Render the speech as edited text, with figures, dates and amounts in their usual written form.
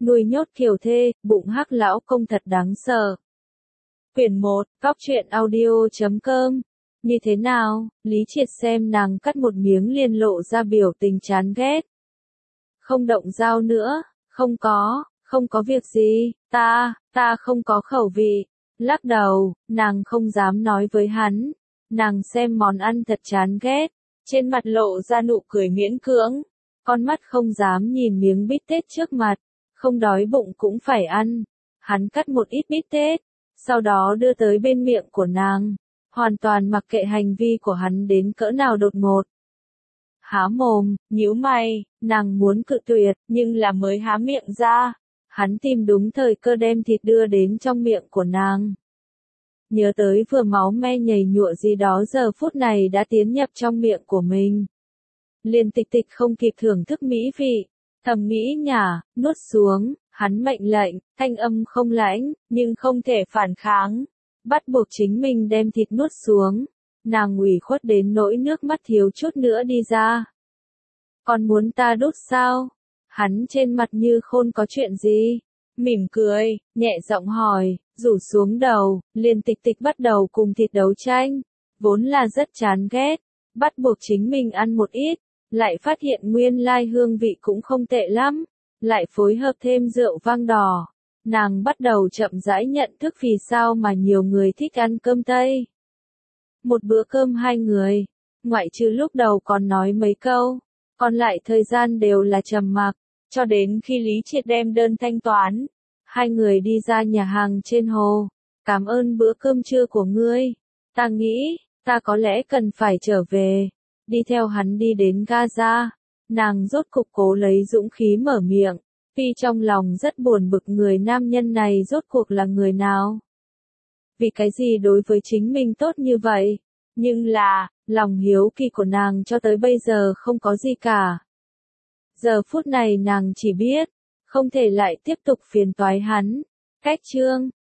nuôi nhốt kiều thê, bụng hắc lão công thật đáng sợ. Quyển 1, Góc truyện audio.com. Như thế nào? Lý Triệt xem nàng cắt một miếng liền lộ ra biểu tình chán ghét. Không động dao nữa, không có việc gì, ta không có khẩu vị. Lắc đầu, nàng không dám nói với hắn. Nàng xem món ăn thật chán ghét, trên mặt lộ ra nụ cười miễn cưỡng, con mắt không dám nhìn miếng bít tết trước mặt, không đói bụng cũng phải ăn. Hắn cắt một ít bít tết, sau đó đưa tới bên miệng của nàng, hoàn toàn mặc kệ hành vi của hắn đến cỡ nào đột ngột. Há mồm, nhíu mày, nàng muốn cự tuyệt, nhưng là mới há miệng ra, hắn tìm đúng thời cơ đem thịt đưa đến trong miệng của nàng. Nhớ tới vừa máu me nhầy nhụa gì đó giờ phút này đã tiến nhập trong miệng của mình. Liền Tịch Tịch không kịp thưởng thức mỹ vị, thầm nghĩ nhả, nuốt xuống, hắn mệnh lệnh, thanh âm không lãnh, nhưng không thể phản kháng, bắt buộc chính mình đem thịt nuốt xuống. Nàng ủy khuất đến nỗi nước mắt thiếu chút nữa đi ra. Còn muốn ta đút sao? Hắn trên mặt như khôn có chuyện gì? Mỉm cười, nhẹ giọng hỏi, rủ xuống đầu, liền Tịch Tịch bắt đầu cùng thịt đấu tranh. Vốn là rất chán ghét, bắt buộc chính mình ăn một ít, lại phát hiện nguyên lai hương vị cũng không tệ lắm, lại phối hợp thêm rượu vang đỏ. Nàng bắt đầu chậm rãi nhận thức vì sao mà nhiều người thích ăn cơm Tây. Một bữa cơm hai người, ngoại trừ lúc đầu còn nói mấy câu, còn lại thời gian đều là trầm mặc, cho đến khi Lý Triệt đem đơn thanh toán. Hai người đi ra nhà hàng trên hồ. Cảm ơn bữa cơm trưa của ngươi. Ta nghĩ, ta có lẽ cần phải trở về. Đi theo hắn đi đến Gaza. Nàng rốt cục cố lấy dũng khí mở miệng. Tuy trong lòng rất buồn bực người nam nhân này rốt cuộc là người nào. Vì cái gì đối với chính mình tốt như vậy. Nhưng là, lòng hiếu kỳ của nàng cho tới bây giờ không có gì cả. Giờ phút này nàng chỉ biết, không thể lại tiếp tục phiền toái hắn. Cách chương